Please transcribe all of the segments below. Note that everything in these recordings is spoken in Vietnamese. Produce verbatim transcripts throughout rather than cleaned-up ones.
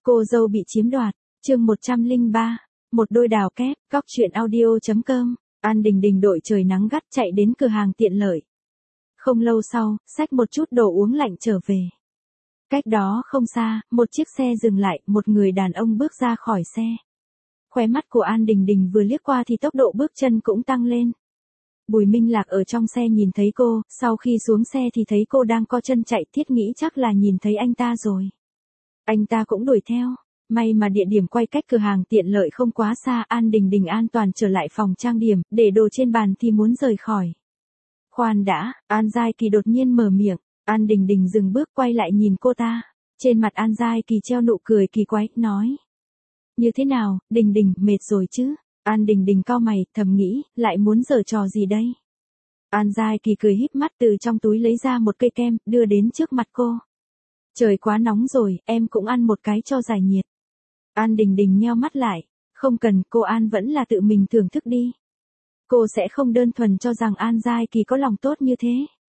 Cô dâu bị chiếm đoạt, chương một trăm lẻ ba, một đôi đào kép, cóc truyện audio.com, An Đình Đình đội trời nắng gắt chạy đến cửa hàng tiện lợi. Không lâu sau, xách một chút đồ uống lạnh trở về. Cách đó không xa, một chiếc xe dừng lại, một người đàn ông bước ra khỏi xe. Khóe mắt của An Đình Đình vừa liếc qua thì tốc độ bước chân cũng tăng lên. Bùi Minh Lạc ở trong xe nhìn thấy cô, sau khi xuống xe thì thấy cô đang co chân chạy, thiết nghĩ chắc là nhìn thấy anh ta rồi. Anh ta cũng đuổi theo, may mà địa điểm quay cách cửa hàng tiện lợi không quá xa. An Đình Đình an toàn trở lại phòng trang điểm, để đồ trên bàn thì muốn rời khỏi. Khoan đã, An Giai Kỳ đột nhiên mở miệng, An Đình Đình dừng bước quay lại nhìn cô ta. Trên mặt An Giai Kỳ treo nụ cười kỳ quái, nói. Như thế nào, Đình Đình, mệt rồi chứ? An Đình Đình cau mày, thầm nghĩ, lại muốn giở trò gì đây? An Giai Kỳ cười híp mắt từ trong túi lấy ra một cây kem, đưa đến trước mặt cô. Trời quá nóng rồi, em cũng ăn một cái cho giải nhiệt. An Đình Đình nheo mắt lại, không cần, cô An vẫn là tự mình thưởng thức đi. Cô sẽ không đơn thuần cho rằng An Giai Kỳ có lòng tốt như thế.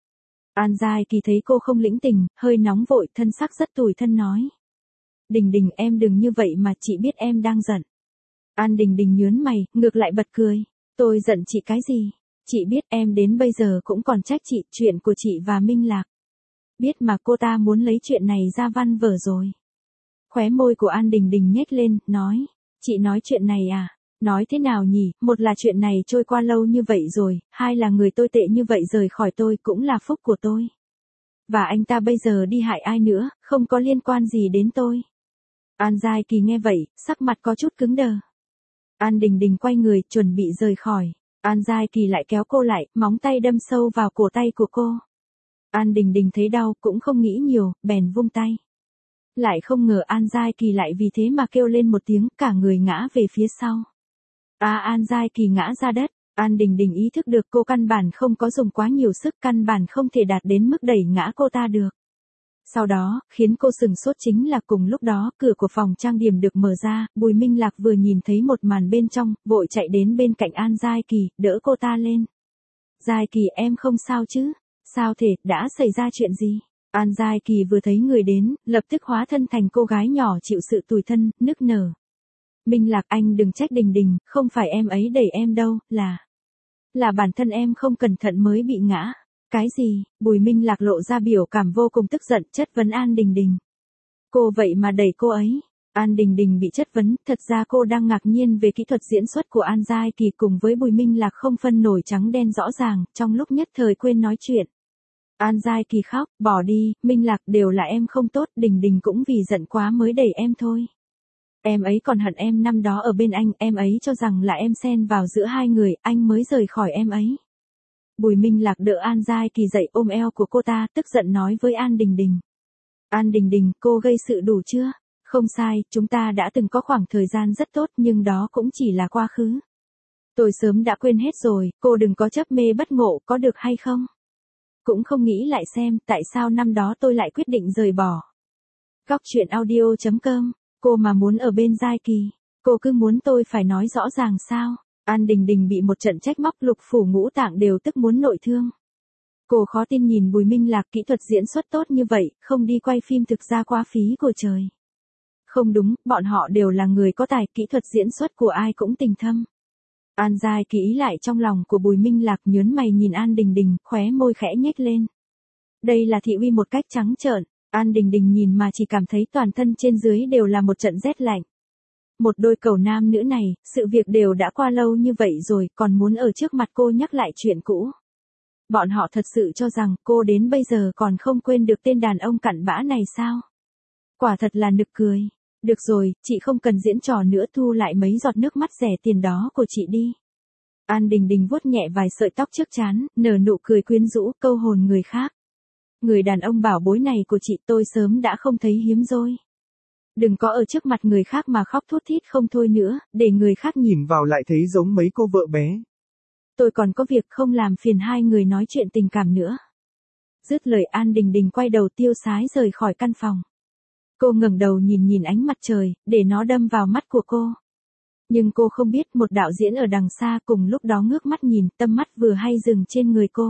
An Giai Kỳ thấy cô không lĩnh tình, hơi nóng vội, thân sắc rất tủi thân nói. Đình Đình, em đừng như vậy mà, chị biết em đang giận. An Đình Đình nhớn mày, ngược lại bật cười. Tôi giận chị cái gì? Chị biết em đến bây giờ cũng còn trách chị, chuyện của chị và Minh Lạc. Biết mà, cô ta muốn lấy chuyện này ra văn vở rồi. Khóe môi của An Đình Đình nhếch lên, nói. Chị nói chuyện này à? Nói thế nào nhỉ? Một là chuyện này trôi qua lâu như vậy rồi, hai là người tôi tệ như vậy rời khỏi tôi cũng là phúc của tôi. Và anh ta bây giờ đi hại ai nữa, không có liên quan gì đến tôi. An Giai Kỳ nghe vậy, sắc mặt có chút cứng đờ. An Đình Đình quay người, chuẩn bị rời khỏi. An Giai Kỳ lại kéo cô lại, móng tay đâm sâu vào cổ tay của cô. An Đình Đình thấy đau, cũng không nghĩ nhiều, bèn vung tay. Lại không ngờ An Giai Kỳ lại vì thế mà kêu lên một tiếng, cả người ngã về phía sau. À, An Giai Kỳ ngã ra đất. An Đình Đình ý thức được cô căn bản không có dùng quá nhiều sức, căn bản không thể đạt đến mức đẩy ngã cô ta được. Sau đó, khiến cô sừng sốt chính là cùng lúc đó, cửa của phòng trang điểm được mở ra, Bùi Minh Lạc vừa nhìn thấy một màn bên trong, vội chạy đến bên cạnh An Giai Kỳ, đỡ cô ta lên. Giai Kỳ, em không sao chứ? Sao thể, đã xảy ra chuyện gì? An Giai Kỳ vừa thấy người đến, lập tức hóa thân thành cô gái nhỏ chịu sự tủi thân, nức nở. Minh Lạc, anh đừng trách Đình Đình, không phải em ấy đẩy em đâu, là... Là bản thân em không cẩn thận mới bị ngã. Cái gì? Bùi Minh Lạc lộ ra biểu cảm vô cùng tức giận, chất vấn An Đình Đình. Cô vậy mà đẩy cô ấy. An Đình Đình bị chất vấn, thật ra cô đang ngạc nhiên về kỹ thuật diễn xuất của An Giai Kỳ cùng với Bùi Minh Lạc không phân nổi trắng đen rõ ràng, trong lúc nhất thời quên nói chuyện. An Giai Kỳ khóc, bỏ đi, Minh Lạc, đều là em không tốt, Đình Đình cũng vì giận quá mới đẩy em thôi. Em ấy còn hận em năm đó ở bên anh, em ấy cho rằng là em xen vào giữa hai người, anh mới rời khỏi em ấy. Bùi Minh Lạc đỡ An Giai Kỳ dậy, ôm eo của cô ta, tức giận nói với An Đình Đình. An Đình Đình, cô gây sự đủ chưa? Không sai, chúng ta đã từng có khoảng thời gian rất tốt, nhưng đó cũng chỉ là quá khứ. Tôi sớm đã quên hết rồi, cô đừng có chấp mê bất ngộ, có được hay không? Cũng không nghĩ lại xem, tại sao năm đó tôi lại quyết định rời bỏ. Cóc truyện audio.com, cô mà muốn ở bên Giai Kỳ, cô cứ muốn tôi phải nói rõ ràng sao? An Đình Đình bị một trận trách móc, lục phủ ngũ tạng đều tức muốn nội thương. Cô khó tin nhìn Bùi Minh Lạc, kỹ thuật diễn xuất tốt như vậy, không đi quay phim thực ra quá phí của trời. Không đúng, bọn họ đều là người có tài, kỹ thuật diễn xuất của ai cũng tình thâm. An Giai Kỳ ý lại trong lòng của Bùi Minh Lạc, nhớn mày nhìn An Đình Đình, khóe môi khẽ nhếch lên. Đây là thị uy một cách trắng trợn. An Đình Đình nhìn mà chỉ cảm thấy toàn thân trên dưới đều là một trận rét lạnh. Một đôi cầu nam nữ này, sự việc đều đã qua lâu như vậy rồi, còn muốn ở trước mặt cô nhắc lại chuyện cũ. Bọn họ thật sự cho rằng cô đến bây giờ còn không quên được tên đàn ông cặn bã này sao? Quả thật là nực cười. Được rồi, chị không cần diễn trò nữa, thu lại mấy giọt nước mắt rẻ tiền đó của chị đi. An Đình Đình vuốt nhẹ vài sợi tóc trước trán, nở nụ cười quyến rũ, câu hồn người khác. Người đàn ông bảo bối này của chị tôi sớm đã không thấy hiếm rồi. Đừng có ở trước mặt người khác mà khóc thút thít không thôi nữa, để người khác nhìn vào lại thấy giống mấy cô vợ bé. Tôi còn có việc, không làm phiền hai người nói chuyện tình cảm nữa. Dứt lời, An Đình Đình quay đầu tiêu sái rời khỏi căn phòng. Cô ngẩng đầu nhìn nhìn ánh mặt trời, để nó đâm vào mắt của cô. Nhưng cô không biết một đạo diễn ở đằng xa cùng lúc đó ngước mắt nhìn, tâm mắt vừa hay dừng trên người cô.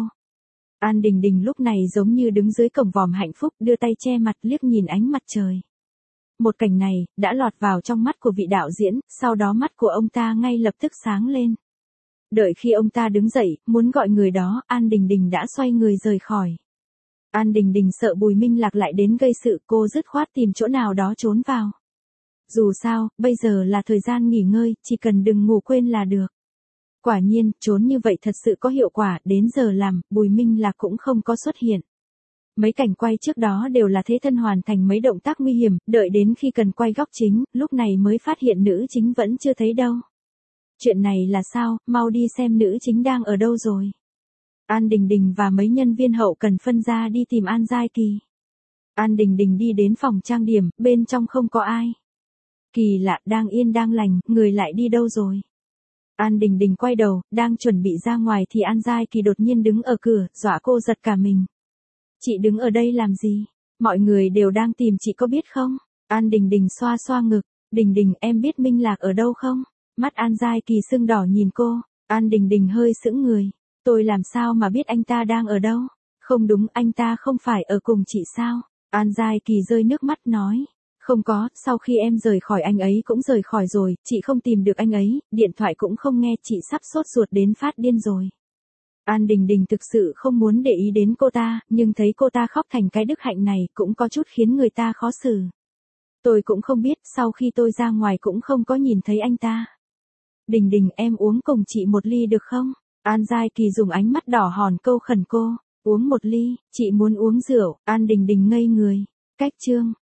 An Đình Đình lúc này giống như đứng dưới cổng vòm hạnh phúc, đưa tay che mặt liếc nhìn ánh mặt trời. một cảnh này, đã lọt vào trong mắt của vị đạo diễn, sau đó mắt của ông ta ngay lập tức sáng lên. Đợi khi ông ta đứng dậy, muốn gọi người đó, An Đình Đình đã xoay người rời khỏi. An Đình Đình sợ Bùi Minh Lạc lại đến gây sự, cô dứt khoát tìm chỗ nào đó trốn vào. Dù sao, bây giờ là thời gian nghỉ ngơi, chỉ cần đừng ngủ quên là được. Quả nhiên, trốn như vậy thật sự có hiệu quả, đến giờ làm, Bùi Minh Lạc cũng không có xuất hiện. Mấy cảnh quay trước đó đều là thế thân hoàn thành mấy động tác nguy hiểm, đợi đến khi cần quay góc chính, lúc này mới phát hiện nữ chính vẫn chưa thấy đâu. Chuyện này là sao, mau đi xem nữ chính đang ở đâu rồi. An Đình Đình và mấy nhân viên hậu cần phân ra đi tìm An Giai Kỳ. An Đình Đình đi đến phòng trang điểm, bên trong không có ai. Kỳ lạ, đang yên đang lành, người lại đi đâu rồi? An Đình Đình quay đầu, đang chuẩn bị ra ngoài thì An Giai Kỳ đột nhiên đứng ở cửa, dọa cô giật cả mình. Chị đứng ở đây làm gì? Mọi người đều đang tìm chị có biết không? An Đình Đình xoa xoa ngực. Đình Đình, em biết Minh Lạc ở đâu không? Mắt An Giai Kỳ sưng đỏ nhìn cô. An Đình Đình hơi sững người. Tôi làm sao mà biết anh ta đang ở đâu? Không đúng, anh ta không phải ở cùng chị sao? An Giai Kỳ rơi nước mắt nói. Không có, sau khi em rời khỏi anh ấy cũng rời khỏi rồi, chị không tìm được anh ấy, điện thoại cũng không nghe, chị sắp sốt ruột đến phát điên rồi. An Đình Đình thực sự không muốn để ý đến cô ta, nhưng thấy cô ta khóc thành cái đức hạnh này cũng có chút khiến người ta khó xử. Tôi cũng không biết, sau khi tôi ra ngoài cũng không có nhìn thấy anh ta. Đình Đình, em uống cùng chị một ly được không? An Giai Kỳ dùng ánh mắt đỏ hòn câu khẩn cô. Uống một ly, chị muốn uống rượu. An Đình Đình ngây người. Cách chương.